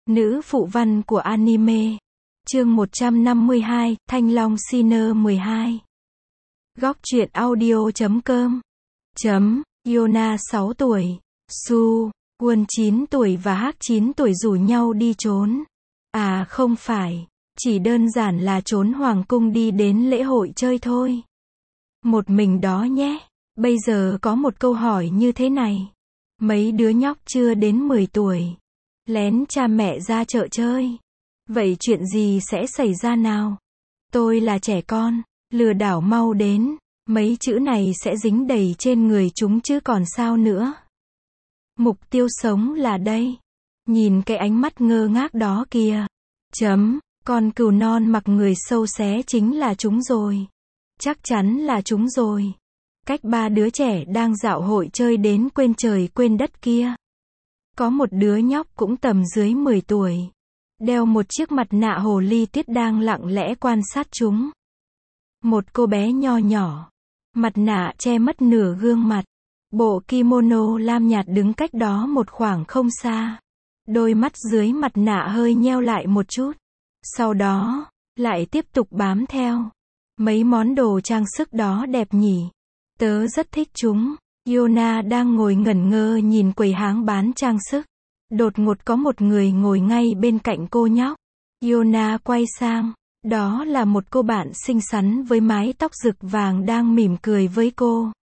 Nữ phụ văn của anime. Chương 152, Thanh Long Sinner 12. Góc truyện audio.com. Yona 6 tuổi, Su, Won 9 tuổi và Hak 9 tuổi rủ nhau đi trốn. À không phải, chỉ đơn giản là trốn hoàng cung đi đến lễ hội chơi thôi. Một mình đó nhé. Bây giờ có một câu hỏi như thế này. Mấy đứa nhóc chưa đến 10 tuổi, lén cha mẹ ra chợ chơi. Vậy chuyện gì sẽ xảy ra nào? Tôi là trẻ con, lừa đảo mau đến. Mấy chữ này sẽ dính đầy trên người chúng chứ còn sao nữa. Mục tiêu sống là đây. Nhìn cái ánh mắt ngơ ngác đó kìa. Con cừu non mặc người sâu xé chính là chúng rồi. Chắc chắn là chúng rồi. Cách ba đứa trẻ đang dạo hội chơi đến quên trời quên đất kia. Có một đứa nhóc cũng tầm dưới 10 tuổi. Đeo một chiếc mặt nạ hồ ly tiết đang lặng lẽ quan sát chúng. Một cô bé nho nhỏ. Mặt nạ che mất nửa gương mặt. Bộ kimono lam nhạt đứng cách đó một khoảng không xa. Đôi mắt dưới mặt nạ hơi nheo lại một chút. Sau đó, lại tiếp tục bám theo. Mấy món đồ trang sức đó đẹp nhỉ. Tớ rất thích chúng. Yona đang ngồi ngẩn ngơ nhìn quầy hàng bán trang sức. Đột ngột có một người ngồi ngay bên cạnh cô nhóc. Yona quay sang. Đó là một cô bạn xinh xắn với mái tóc rực vàng đang mỉm cười với cô.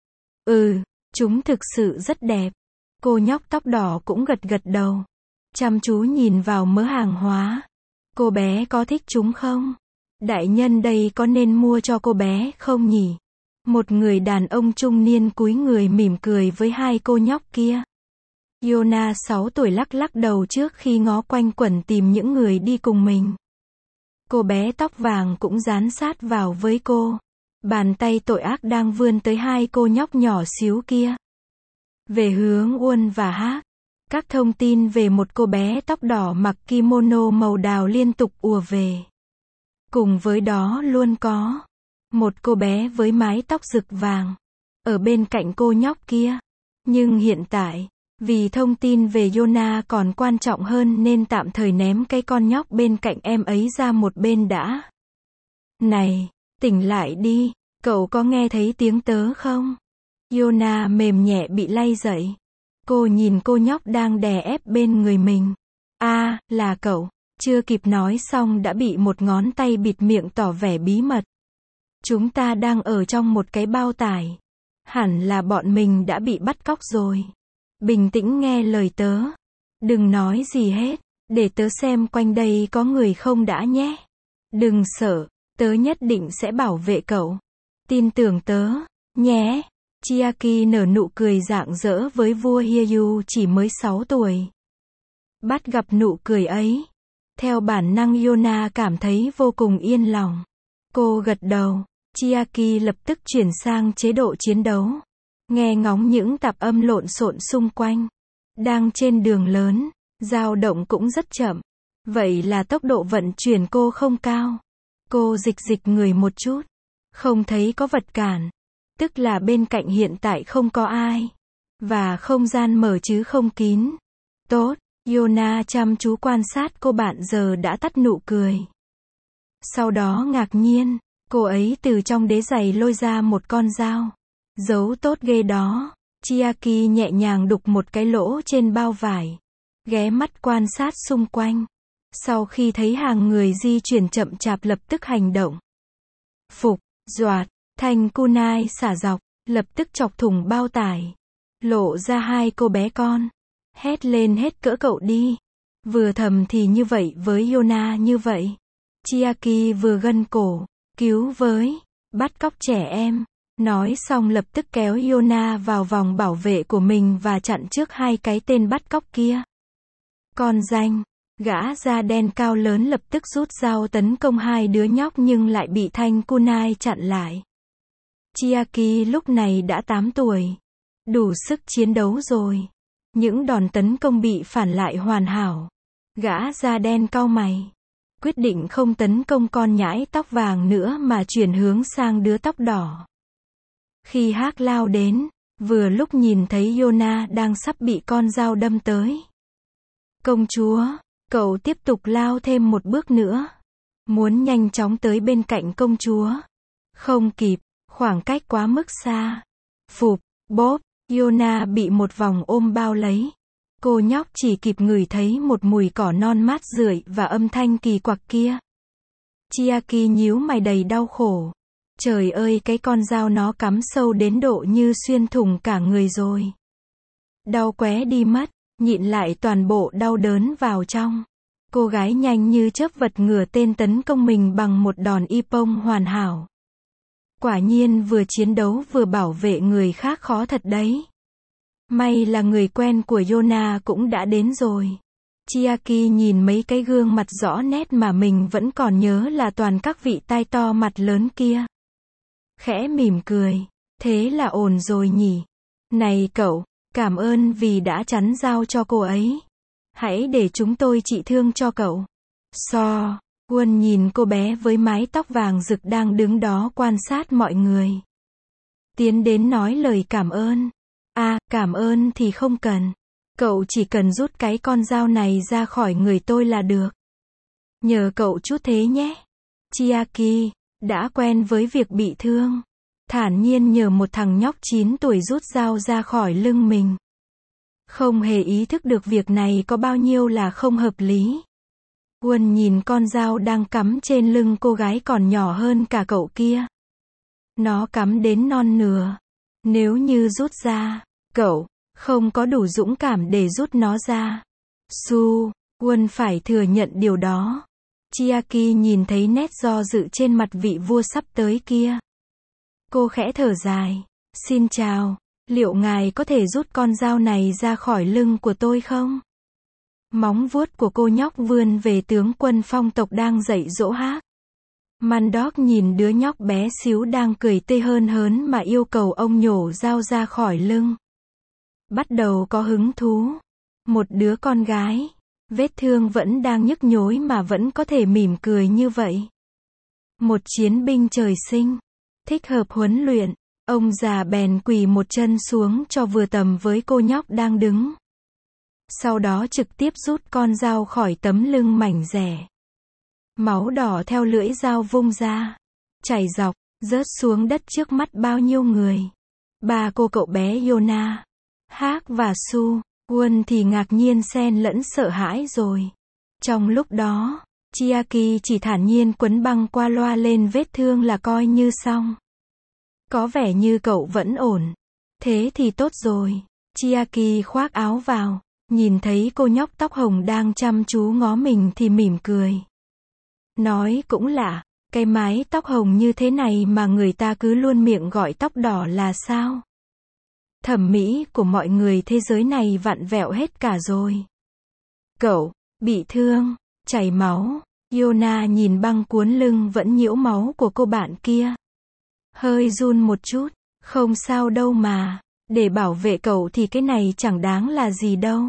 Chúng thực sự rất đẹp. Cô nhóc tóc đỏ cũng gật gật đầu. Chăm chú nhìn vào mớ hàng hóa. Cô bé có thích chúng không? Đại nhân đây có nên mua cho cô bé không nhỉ? Một người đàn ông trung niên cúi người mỉm cười với hai cô nhóc kia. Yona 6 tuổi lắc lắc đầu trước khi ngó quanh quẩn tìm những người đi cùng mình. Cô bé tóc vàng cũng dán sát vào với cô. Bàn tay tội ác đang vươn tới hai cô nhóc nhỏ xíu kia. Về hướng Won và Hak. Các thông tin về một cô bé tóc đỏ mặc kimono màu đào liên tục ùa về. Cùng với đó luôn có một cô bé với mái tóc rực vàng ở bên cạnh cô nhóc kia. Nhưng hiện tại, vì thông tin về Yona còn quan trọng hơn nên tạm thời ném cái con nhóc bên cạnh em ấy ra một bên đã. Này, tỉnh lại đi, cậu có nghe thấy tiếng tớ không? Yona mềm nhẹ bị lay dậy. Cô nhìn cô nhóc đang đè ép bên người mình. Là cậu. Chưa kịp nói xong đã bị một ngón tay bịt miệng tỏ vẻ bí mật. Chúng ta đang ở trong một cái bao tải. Hẳn là bọn mình đã bị bắt cóc rồi. Bình tĩnh nghe lời tớ. Đừng nói gì hết. Để tớ xem quanh đây có người không đã nhé. Đừng sợ. Tớ nhất định sẽ bảo vệ cậu. Tin tưởng tớ, nhé. Chiaki nở nụ cười rạng rỡ với vua Hyeyu chỉ mới 6 tuổi. Bắt gặp nụ cười ấy. Theo bản năng Yona cảm thấy vô cùng yên lòng. Cô gật đầu. Chiaki lập tức chuyển sang chế độ chiến đấu. Nghe ngóng những tạp âm lộn xộn xung quanh. Đang trên đường lớn, dao động cũng rất chậm. Vậy là tốc độ vận chuyển cô không cao. Cô dịch người một chút. Không thấy có vật cản. Tức là bên cạnh hiện tại không có ai. Và không gian mở chứ không kín. Tốt. Yona chăm chú quan sát cô bạn giờ đã tắt nụ cười. Sau đó ngạc nhiên, cô ấy từ trong đế giày lôi ra một con dao. Giấu tốt ghê đó. Chiaki nhẹ nhàng đục một cái lỗ trên bao vải. Ghé mắt quan sát xung quanh. Sau khi thấy hàng người di chuyển chậm chạp lập tức hành động. Phục, doạt, thanh kunai xả dọc, lập tức chọc thủng bao tải. Lộ ra hai cô bé con. Hét lên hết cỡ cậu đi. Vừa thầm thì như vậy với Yona như vậy. Chiaki vừa gân cổ. Cứu với. Bắt cóc trẻ em. Nói xong lập tức kéo Yona vào vòng bảo vệ của mình và chặn trước hai cái tên bắt cóc kia. Con danh. Gã da đen cao lớn lập tức rút dao tấn công hai đứa nhóc nhưng lại bị thanh kunai chặn lại. Chiaki lúc này đã 8 tuổi. Đủ sức chiến đấu rồi. Những đòn tấn công bị phản lại hoàn hảo. Gã da đen cau mày. Quyết định không tấn công con nhãi tóc vàng nữa mà chuyển hướng sang đứa tóc đỏ. Khi Hak lao đến, vừa lúc nhìn thấy Yona đang sắp bị con dao đâm tới. Công chúa, Cậu tiếp tục lao thêm một bước nữa. Muốn nhanh chóng tới bên cạnh công chúa. Không kịp, khoảng cách quá mức xa. Phụp, bốp, Yona bị một vòng ôm bao lấy. Cô nhóc chỉ kịp ngửi thấy một mùi cỏ non mát rượi và âm thanh kỳ quặc kia. Chiaki nhíu mày đầy đau khổ. Trời ơi, cái con dao nó cắm sâu đến độ như xuyên thủng cả người rồi. Đau qué đi mất, nhịn lại toàn bộ đau đớn vào trong. Cô gái nhanh như chớp vật ngửa tên tấn công mình bằng một đòn ippon hoàn hảo. Quả nhiên vừa chiến đấu vừa bảo vệ người khác khó thật đấy. May là người quen của Yona cũng đã đến rồi. Chiaki nhìn mấy cái gương mặt rõ nét mà mình vẫn còn nhớ là toàn các vị tai to mặt lớn kia. Khẽ mỉm cười. Thế là ổn rồi nhỉ. Này cậu, cảm ơn vì đã chắn dao cho cô ấy. Hãy để chúng tôi trị thương cho cậu. So, Quân nhìn cô bé với mái tóc vàng rực đang đứng đó quan sát mọi người. Tiến đến nói lời cảm ơn. À, cảm ơn thì không cần. Cậu chỉ cần rút cái con dao này ra khỏi người tôi là được. Nhờ cậu chút thế nhé. Chiaki, đã quen với việc bị thương. Thản nhiên nhờ một thằng nhóc 9 tuổi rút dao ra khỏi lưng mình. Không hề ý thức được việc này có bao nhiêu là không hợp lý. Quân nhìn con dao đang cắm trên lưng cô gái còn nhỏ hơn cả cậu kia. Nó cắm đến non nửa. Nếu như rút ra, cậu không có đủ dũng cảm để rút nó ra. Quân phải thừa nhận điều đó. Chiaki nhìn thấy nét do dự trên mặt vị vua sắp tới kia. Cô khẽ thở dài. Xin chào, liệu ngài có thể rút con dao này ra khỏi lưng của tôi không? Móng vuốt của cô nhóc vươn về tướng quân phong tộc đang dạy dỗ hát. Mandok nhìn đứa nhóc bé xíu đang cười tươi hớn hớn mà yêu cầu ông nhổ dao ra khỏi lưng. Bắt đầu có hứng thú. Một đứa con gái. Vết thương vẫn đang nhức nhối mà vẫn có thể mỉm cười như vậy. Một chiến binh trời sinh. Thích hợp huấn luyện. Ông già bèn quỳ một chân xuống cho vừa tầm với cô nhóc đang đứng. Sau đó trực tiếp rút con dao khỏi tấm lưng mảnh dẻ. Máu đỏ theo lưỡi dao vung ra. Chảy dọc, rớt xuống đất trước mắt bao nhiêu người. Ba cô cậu bé Yona, Hak và Quân thì ngạc nhiên xen lẫn sợ hãi rồi. Trong lúc đó, Chiaki chỉ thản nhiên quấn băng qua loa lên vết thương là coi như xong. Có vẻ như cậu vẫn ổn. Thế thì tốt rồi. Chiaki khoác áo vào, nhìn thấy cô nhóc tóc hồng đang chăm chú ngó mình thì mỉm cười. Nói cũng lạ, cái mái tóc hồng như thế này mà người ta cứ luôn miệng gọi tóc đỏ là sao? Thẩm mỹ của mọi người thế giới này vặn vẹo hết cả rồi. Cậu, bị thương, chảy máu. Yona nhìn băng cuốn lưng vẫn nhiễu máu của cô bạn kia. Hơi run một chút, không sao đâu mà. Để bảo vệ cậu thì cái này chẳng đáng là gì đâu.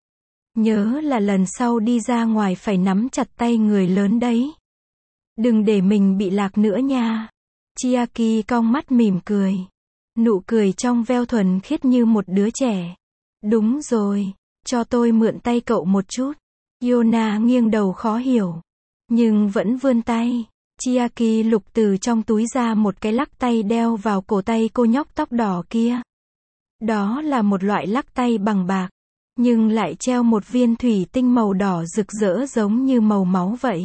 Nhớ là lần sau đi ra ngoài phải nắm chặt tay người lớn đấy. Đừng để mình bị lạc nữa nha. Chiaki cong mắt mỉm cười. Nụ cười trong veo thuần khiết như một đứa trẻ. Đúng rồi, cho tôi mượn tay cậu một chút. Yona nghiêng đầu khó hiểu. Nhưng vẫn vươn tay. Chiaki lục từ trong túi ra một cái lắc tay đeo vào cổ tay cô nhóc tóc đỏ kia. Đó là một loại lắc tay bằng bạc. Nhưng lại treo một viên thủy tinh màu đỏ rực rỡ giống như màu máu vậy.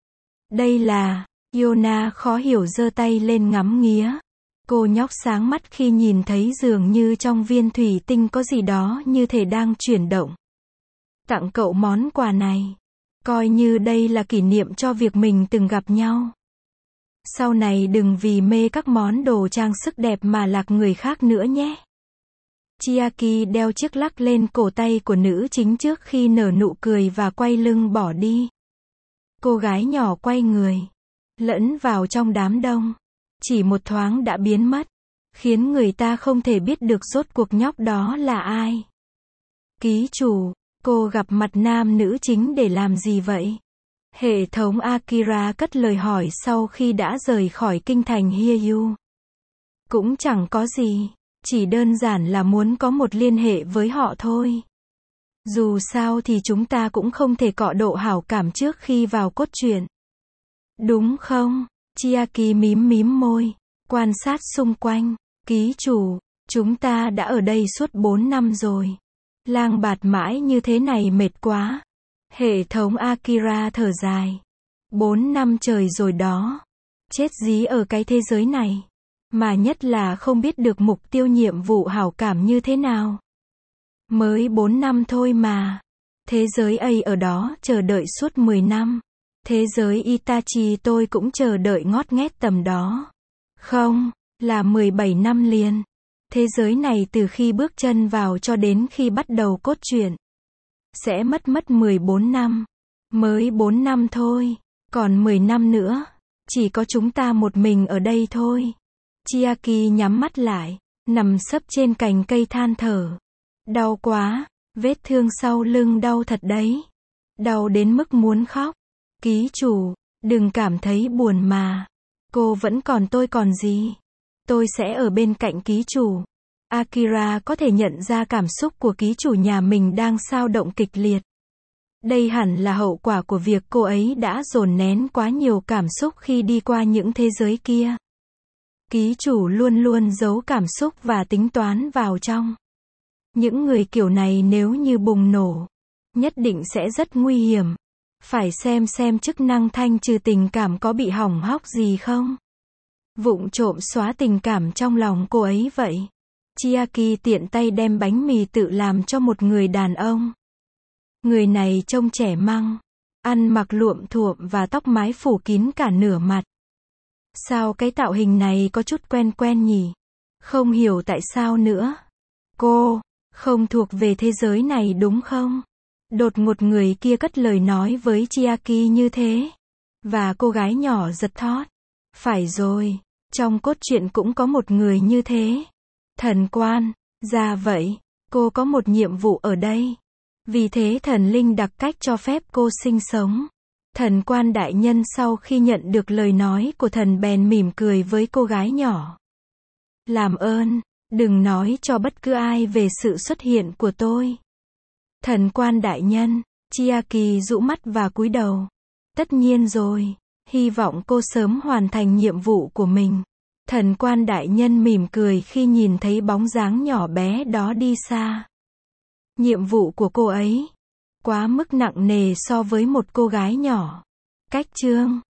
Đây là... Yona khó hiểu giơ tay lên ngắm nghía. Cô nhóc sáng mắt khi nhìn thấy dường như trong viên thủy tinh có gì đó như thể đang chuyển động. Tặng cậu món quà này. Coi như đây là kỷ niệm cho việc mình từng gặp nhau. Sau này đừng vì mê các món đồ trang sức đẹp mà lạc người khác nữa nhé. Chiaki đeo chiếc lắc lên cổ tay của nữ chính trước khi nở nụ cười và quay lưng bỏ đi. Cô gái nhỏ quay người, lẫn vào trong đám đông. Chỉ một thoáng đã biến mất, khiến người ta không thể biết được rốt cuộc nhóc đó là ai. Ký chủ, cô gặp mặt nam nữ chính để làm gì vậy? Hệ thống Akira cất lời hỏi sau khi đã rời khỏi kinh thành Hyeju. Cũng chẳng có gì, chỉ đơn giản là muốn có một liên hệ với họ thôi. Dù sao thì chúng ta cũng không thể cọ độ hảo cảm trước khi vào cốt truyện. Đúng không? Chiaki mím mím môi, quan sát xung quanh. Ký chủ, chúng ta đã ở đây suốt 4 năm rồi. Lang bạt mãi như thế này mệt quá. Hệ thống Akira thở dài. 4 năm trời rồi đó. Chết dí ở cái thế giới này. Mà nhất là không biết được mục tiêu nhiệm vụ hảo cảm như thế nào. Mới 4 năm thôi mà. Thế giới A ở đó chờ đợi suốt 10 năm. Thế giới Itachi tôi cũng chờ đợi ngót nghét tầm đó. Không, là 17 năm liền. Thế giới này từ khi bước chân vào cho đến khi bắt đầu cốt truyện. Sẽ mất 14 năm. Mới 4 năm thôi. Còn 10 năm nữa. Chỉ có chúng ta một mình ở đây thôi. Chiaki nhắm mắt lại. Nằm sấp trên cành cây than thở. Đau quá. Vết thương sau lưng đau thật đấy. Đau đến mức muốn khóc. Ký chủ, đừng cảm thấy buồn mà. Cô vẫn còn tôi còn gì. Tôi sẽ ở bên cạnh ký chủ. Akira có thể nhận ra cảm xúc của ký chủ nhà mình đang xao động kịch liệt. Đây hẳn là hậu quả của việc cô ấy đã dồn nén quá nhiều cảm xúc khi đi qua những thế giới kia. Ký chủ luôn luôn giấu cảm xúc và tính toán vào trong. Những người kiểu này nếu như bùng nổ, nhất định sẽ rất nguy hiểm. Phải xem chức năng thanh trừ tình cảm có bị hỏng hóc gì không. Vụng trộm xóa tình cảm trong lòng cô ấy vậy. Chiaki tiện tay đem bánh mì tự làm cho một người đàn ông. Người này trông trẻ măng, ăn mặc luộm thuộm và tóc mái phủ kín cả nửa mặt. Sao cái tạo hình này có chút quen quen nhỉ? Không hiểu tại sao nữa. Cô, không thuộc về thế giới này đúng không? Đột ngột người kia cất lời nói với Chiaki như thế. Và cô gái nhỏ giật thót. Phải rồi, trong cốt truyện cũng có một người như thế. Thần quan, ra vậy, cô có một nhiệm vụ ở đây. Vì thế thần linh đặc cách cho phép cô sinh sống. Thần quan đại nhân sau khi nhận được lời nói của thần bèn mỉm cười với cô gái nhỏ. Làm ơn, đừng nói cho bất cứ ai về sự xuất hiện của tôi. Thần quan đại nhân, Chiaki dụ mắt và cúi đầu. Tất nhiên rồi, hy vọng cô sớm hoàn thành nhiệm vụ của mình. Thần quan đại nhân mỉm cười khi nhìn thấy bóng dáng nhỏ bé đó đi xa. Nhiệm vụ của cô ấy quá mức nặng nề so với một cô gái nhỏ. Cách chương